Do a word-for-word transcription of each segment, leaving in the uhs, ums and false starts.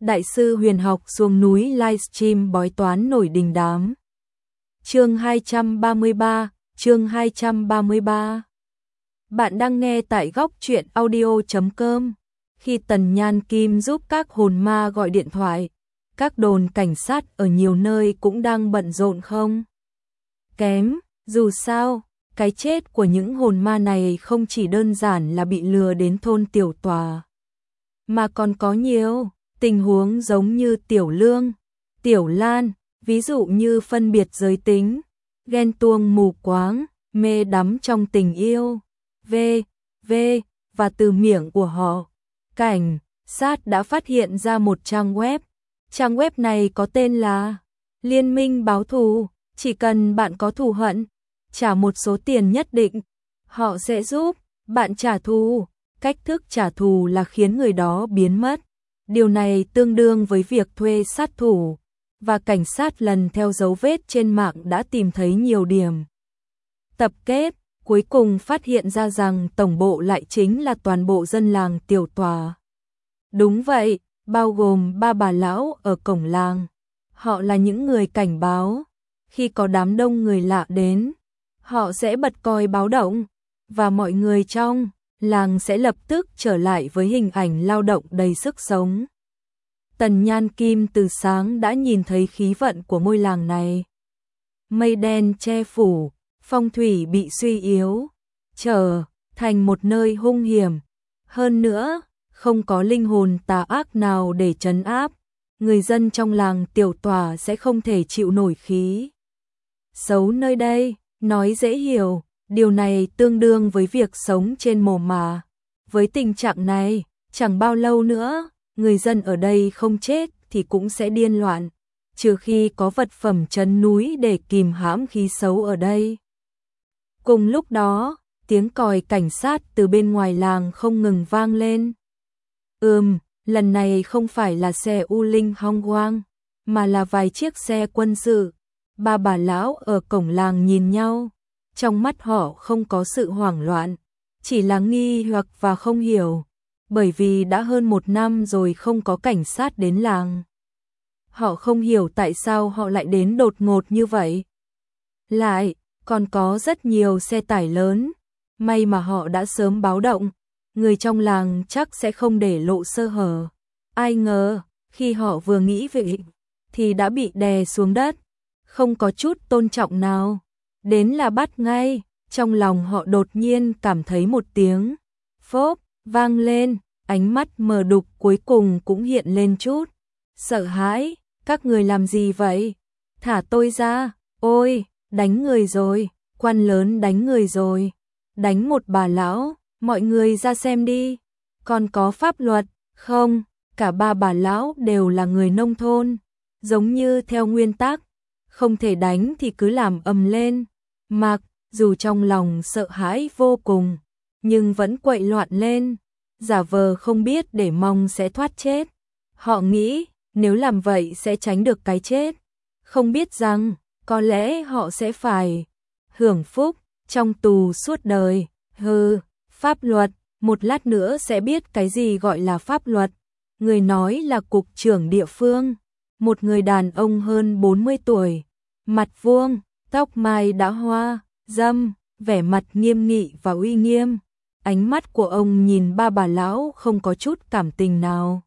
Đại sư huyền học xuống núi livestream bói toán nổi đình đám. Chương hai trăm ba mươi ba, chương hai trăm ba mươi ba. Bạn đang nghe tại góc truyện audio chấm com. Khi Tần Nhan Kim giúp các hồn ma gọi điện thoại, các đồn cảnh sát ở nhiều nơi cũng đang bận rộn không kém, dù sao, cái chết của những hồn ma này không chỉ đơn giản là bị lừa đến thôn Tiểu Tòa, mà còn có nhiều tình huống giống như Tiểu Lương, Tiểu Lan, ví dụ như phân biệt giới tính, ghen tuông mù quáng, mê đắm trong tình yêu, v, v, và từ miệng của họ, cảnh sát đã phát hiện ra một trang web. Trang web này có tên là Liên minh báo thù, chỉ cần bạn có thù hận, trả một số tiền nhất định, họ sẽ giúp bạn trả thù. Cách thức trả thù là khiến người đó biến mất. Điều này tương đương với việc thuê sát thủ, và cảnh sát lần theo dấu vết trên mạng đã tìm thấy nhiều điểm tập kết, cuối cùng phát hiện ra rằng tổng bộ lại chính là toàn bộ dân làng Tiểu Tòa. Đúng vậy, bao gồm ba bà lão ở cổng làng. Họ là những người cảnh báo, khi có đám đông người lạ đến, họ sẽ bật còi báo động, và mọi người trong làng sẽ lập tức trở lại với hình ảnh lao động đầy sức sống. Tần Nhan Kim từ sáng đã nhìn thấy khí vận của ngôi làng này. Mây đen che phủ, phong thủy bị suy yếu, trở thành một nơi hung hiểm. Hơn nữa, không có linh hồn tà ác nào để trấn áp, người dân trong làng Tiểu Tòa sẽ không thể chịu nổi khí xấu nơi đây. Nói dễ hiểu, điều này tương đương với việc sống trên mồ mả. Với tình trạng này, chẳng bao lâu nữa, người dân ở đây không chết thì cũng sẽ điên loạn, trừ khi có vật phẩm trấn núi để kìm hãm khí xấu ở đây. Cùng lúc đó, tiếng còi cảnh sát từ bên ngoài làng không ngừng vang lên. Ừm, lần này không phải là xe U Linh Hong Quang, mà là vài chiếc xe quân sự. Ba bà lão ở cổng làng nhìn nhau, trong mắt họ không có sự hoảng loạn, chỉ là nghi hoặc và không hiểu, bởi vì đã hơn một năm rồi không có cảnh sát đến làng. Họ không hiểu tại sao họ lại đến đột ngột như vậy. Lại, còn có rất nhiều xe tải lớn, may mà họ đã sớm báo động, người trong làng chắc sẽ không để lộ sơ hở. Ai ngờ, khi họ vừa nghĩ về thì đã bị đè xuống đất, không có chút tôn trọng nào. Đến là bắt ngay, trong lòng họ đột nhiên cảm thấy một tiếng phốp vang lên, ánh mắt mờ đục cuối cùng cũng hiện lên chút sợ hãi. Các người làm gì vậy? Thả tôi ra. Ôi, đánh người rồi, quan lớn đánh người rồi. Đánh một bà lão, mọi người ra xem đi. Còn có pháp luật không? Cả ba bà lão đều là người nông thôn, giống như theo nguyên tắc, không thể đánh thì cứ làm ầm lên. Mặc dù trong lòng sợ hãi vô cùng, nhưng vẫn quậy loạn lên, giả vờ không biết để mong sẽ thoát chết. Họ nghĩ nếu làm vậy sẽ tránh được cái chết, không biết rằng có lẽ họ sẽ phải hưởng phúc trong tù suốt đời. Hừ, pháp luật, một lát nữa sẽ biết cái gì gọi là pháp luật. Người nói là cục trưởng địa phương, một người đàn ông hơn bốn mươi tuổi, mặt vuông, tóc mai đã hoa, râm, vẻ mặt nghiêm nghị và uy nghiêm. Ánh mắt của ông nhìn ba bà lão không có chút cảm tình nào.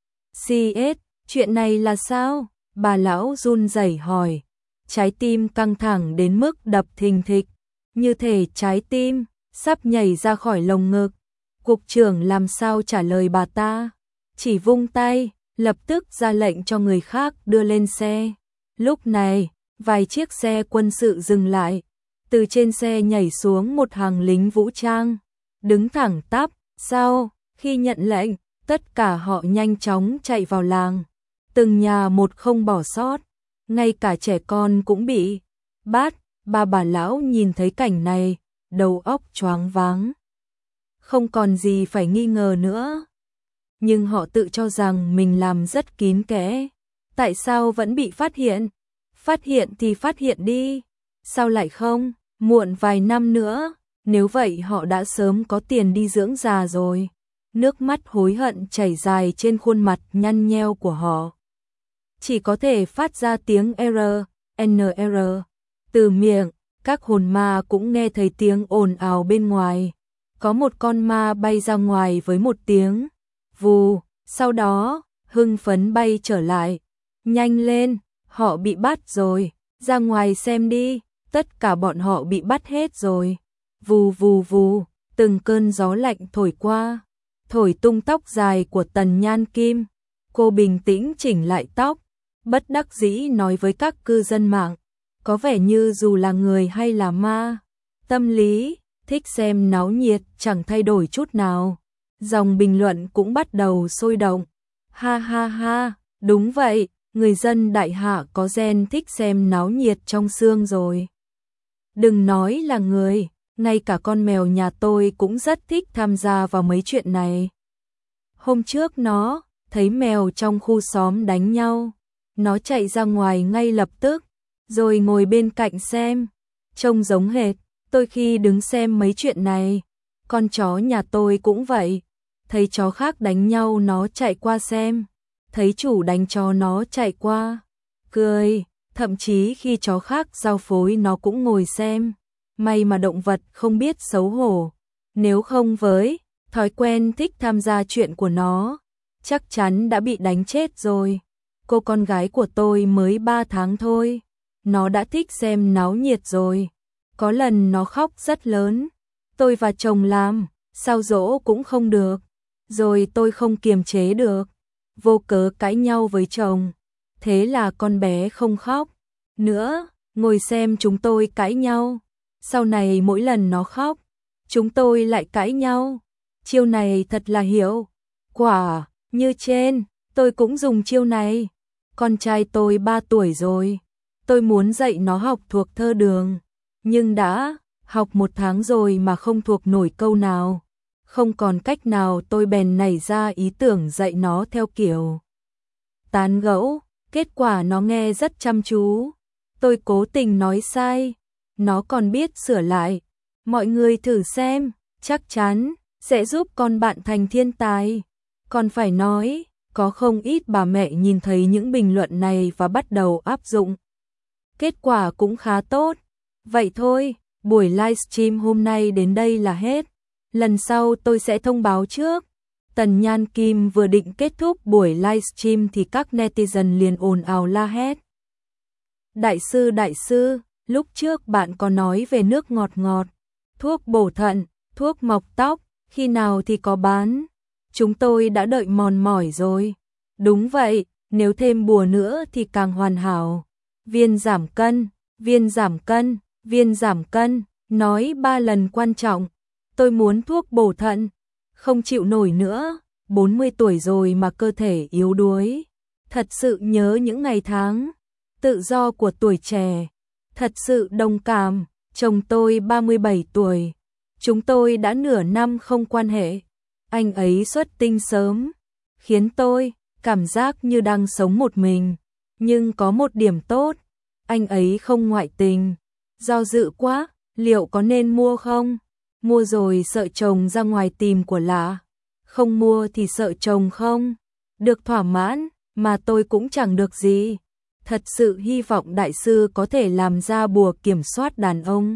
xê ét, chuyện này là sao? Bà lão run rẩy hỏi, trái tim căng thẳng đến mức đập thình thịch, như thể trái tim sắp nhảy ra khỏi lồng ngực. Cục trưởng làm sao trả lời bà ta, chỉ vung tay, lập tức ra lệnh cho người khác đưa lên xe. Lúc này, vài chiếc xe quân sự dừng lại, từ trên xe nhảy xuống một hàng lính vũ trang, đứng thẳng tắp. Sau khi nhận lệnh, tất cả họ nhanh chóng chạy vào làng, từng nhà một không bỏ sót, ngay cả trẻ con cũng bị bắt. Ba bà lão nhìn thấy cảnh này, đầu óc choáng váng, không còn gì phải nghi ngờ nữa. Nhưng họ tự cho rằng mình làm rất kín kẽ, tại sao vẫn bị phát hiện? Phát hiện thì phát hiện đi, sao lại không? Muộn vài năm nữa, nếu vậy họ đã sớm có tiền đi dưỡng già rồi. nước mắt hối hận chảy dài trên khuôn mặt nhăn nheo của họ. Chỉ có thể phát ra tiếng R, N R. Từ miệng, các hồn ma cũng nghe thấy tiếng ồn ào bên ngoài. Có một con ma bay ra ngoài với một tiếng vù, sau đó, hưng phấn bay trở lại. Nhanh lên, họ bị bắt rồi, ra ngoài xem đi, tất cả bọn họ bị bắt hết rồi. Vù vù vù, từng cơn gió lạnh thổi qua, thổi tung tóc dài của Tần Nhan Kim. Cô bình tĩnh chỉnh lại tóc, bất đắc dĩ nói với các cư dân mạng, có vẻ như dù là người hay là ma, tâm lý, thích xem náo nhiệt chẳng thay đổi chút nào. Dòng bình luận cũng bắt đầu sôi động. Ha ha ha, đúng vậy, người dân đại hạ có gen thích xem náo nhiệt trong xương rồi. Đừng nói là người, ngay cả con mèo nhà tôi cũng rất thích tham gia vào mấy chuyện này. Hôm trước nó thấy mèo trong khu xóm đánh nhau, nó chạy ra ngoài ngay lập tức, rồi ngồi bên cạnh xem, trông giống hệt tôi khi đứng xem mấy chuyện này. Con chó nhà tôi cũng vậy, thấy chó khác đánh nhau nó chạy qua xem, thấy chủ đánh chó nó chạy qua, cười, thậm chí khi chó khác giao phối nó cũng ngồi xem. May mà động vật không biết xấu hổ, nếu không với thói quen thích tham gia chuyện của nó, chắc chắn đã bị đánh chết rồi. Cô con gái của tôi mới ba tháng thôi, nó đã thích xem náo nhiệt rồi. Có lần nó khóc rất lớn, tôi và chồng làm, sao dỗ cũng không được, rồi tôi không kiềm chế được, vô cớ cãi nhau với chồng. Thế là con bé không khóc nữa, ngồi xem chúng tôi cãi nhau. Sau này mỗi lần nó khóc, chúng tôi lại cãi nhau. Chiêu này thật là hiệu quả, như trên, tôi cũng dùng chiêu này. Con trai tôi ba tuổi rồi, tôi muốn dạy nó học thuộc thơ đường, nhưng đã học một tháng rồi mà không thuộc nổi câu nào. Không còn cách nào tôi bèn nảy ra ý tưởng dạy nó theo kiểu tán gẫu, kết quả nó nghe rất chăm chú. Tôi cố tình nói sai, nó còn biết sửa lại. Mọi người thử xem, chắc chắn sẽ giúp con bạn thành thiên tài. Còn phải nói, có không ít bà mẹ nhìn thấy những bình luận này và bắt đầu áp dụng. Kết quả cũng khá tốt. Vậy thôi, buổi livestream hôm nay đến đây là hết. Lần sau tôi sẽ thông báo trước. Tần Nhan Kim vừa định kết thúc buổi livestream thì các netizen liền ồn ào la hét. Đại sư đại sư, lúc trước bạn có nói về nước ngọt ngọt, thuốc bổ thận, thuốc mọc tóc, khi nào thì có bán? Chúng tôi đã đợi mòn mỏi rồi. Đúng vậy, nếu thêm bùa nữa thì càng hoàn hảo. Viên giảm cân, viên giảm cân, viên giảm cân, nói ba lần quan trọng. Tôi muốn thuốc bổ thận, không chịu nổi nữa, bốn mươi tuổi rồi mà cơ thể yếu đuối. Thật sự nhớ những ngày tháng tự do của tuổi trẻ, thật sự đồng cảm. Chồng tôi ba mươi bảy tuổi, chúng tôi đã nửa năm không quan hệ. Anh ấy xuất tinh sớm, khiến tôi cảm giác như đang sống một mình. Nhưng có một điểm tốt, anh ấy không ngoại tình. Do dự quá, liệu có nên mua không? Mua rồi sợ chồng ra ngoài tìm của lạ, không mua thì sợ chồng không được thỏa mãn, mà tôi cũng chẳng được gì. Thật sự hy vọng đại sư có thể làm ra bùa kiểm soát đàn ông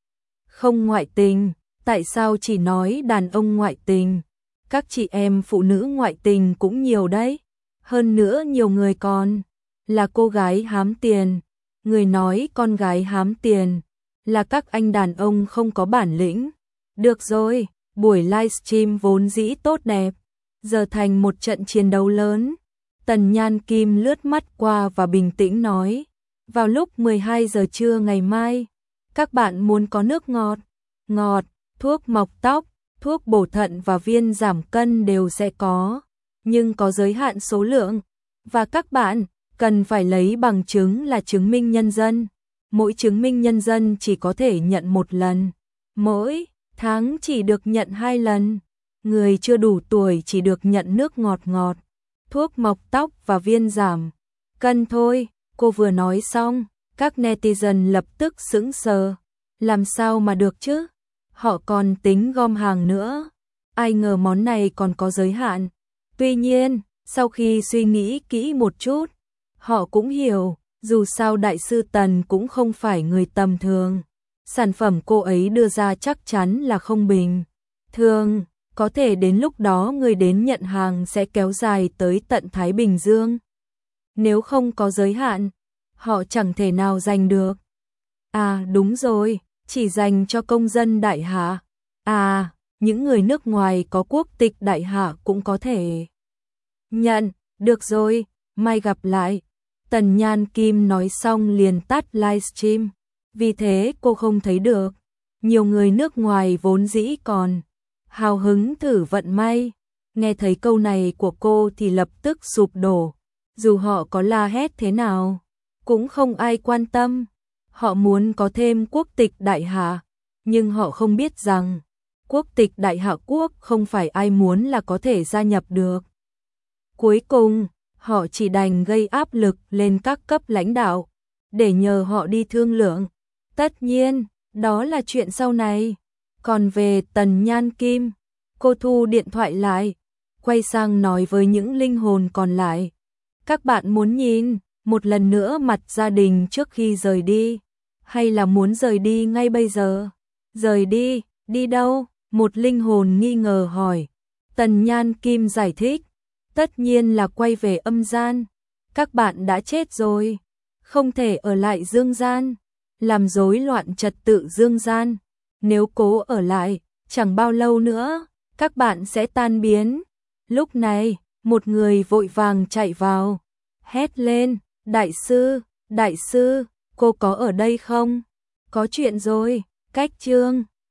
không ngoại tình. Tại sao chỉ nói đàn ông ngoại tình? Các chị em phụ nữ ngoại tình cũng nhiều đấy. Hơn nữa nhiều người còn là cô gái hám tiền. Người nói con gái hám tiền là các anh đàn ông không có bản lĩnh. Được rồi, buổi livestream vốn dĩ tốt đẹp, giờ thành một trận chiến đấu lớn. Tần Nhan Kim lướt mắt qua và bình tĩnh nói, vào lúc mười hai giờ trưa ngày mai, các bạn muốn có nước ngọt, ngọt, thuốc mọc tóc, thuốc bổ thận và viên giảm cân đều sẽ có, nhưng có giới hạn số lượng, và các bạn cần phải lấy bằng chứng là chứng minh nhân dân. Mỗi chứng minh nhân dân chỉ có thể nhận một lần, mỗi tháng chỉ được nhận hai lần. Người chưa đủ tuổi chỉ được nhận nước ngọt ngọt, thuốc mọc tóc và viên giảm cân thôi. Cô vừa nói xong, các netizen lập tức sững sờ. Làm sao mà được chứ? Họ còn tính gom hàng nữa. ai ngờ món này còn có giới hạn. Tuy nhiên, sau khi suy nghĩ kỹ một chút, họ cũng hiểu, dù sao đại sư Tần cũng không phải người tầm thường. Sản phẩm cô ấy đưa ra chắc chắn là không bình thường, có thể đến lúc đó người đến nhận hàng sẽ kéo dài tới tận Thái Bình Dương. Nếu không có giới hạn, họ chẳng thể nào giành được. À đúng rồi, chỉ dành cho công dân Đại Hạ. À, những người nước ngoài có quốc tịch Đại Hạ cũng có thể nhận. Được rồi, mai gặp lại. Tần Nhan Kim nói xong liền tắt livestream. Vì thế cô không thấy được. Nhiều người nước ngoài vốn dĩ còn hào hứng thử vận may. Nghe thấy câu này của cô thì lập tức sụp đổ. Dù họ có la hét thế nào, cũng không ai quan tâm. Họ muốn có thêm quốc tịch Đại Hạ, nhưng họ không biết rằng quốc tịch Đại Hạ quốc không phải ai muốn là có thể gia nhập được. Cuối cùng, họ chỉ đành gây áp lực lên các cấp lãnh đạo, để nhờ họ đi thương lượng. Tất nhiên, đó là chuyện sau này. Còn về Tần Nhan Kim, cô thu điện thoại lại, quay sang nói với những linh hồn còn lại. Các bạn muốn nhìn một lần nữa mặt gia đình trước khi rời đi, hay là muốn rời đi ngay bây giờ? Rời đi, đi đâu? Một linh hồn nghi ngờ hỏi. Tần Nhan Kim giải thích, tất nhiên là quay về âm gian. Các bạn đã chết rồi, không thể ở lại dương gian, làm rối loạn trật tự dương gian. Nếu cố ở lại, chẳng bao lâu nữa, các bạn sẽ tan biến. Lúc này, một người vội vàng chạy vào, hét lên, đại sư, đại sư, cô có ở đây không? Có chuyện rồi, cách chương.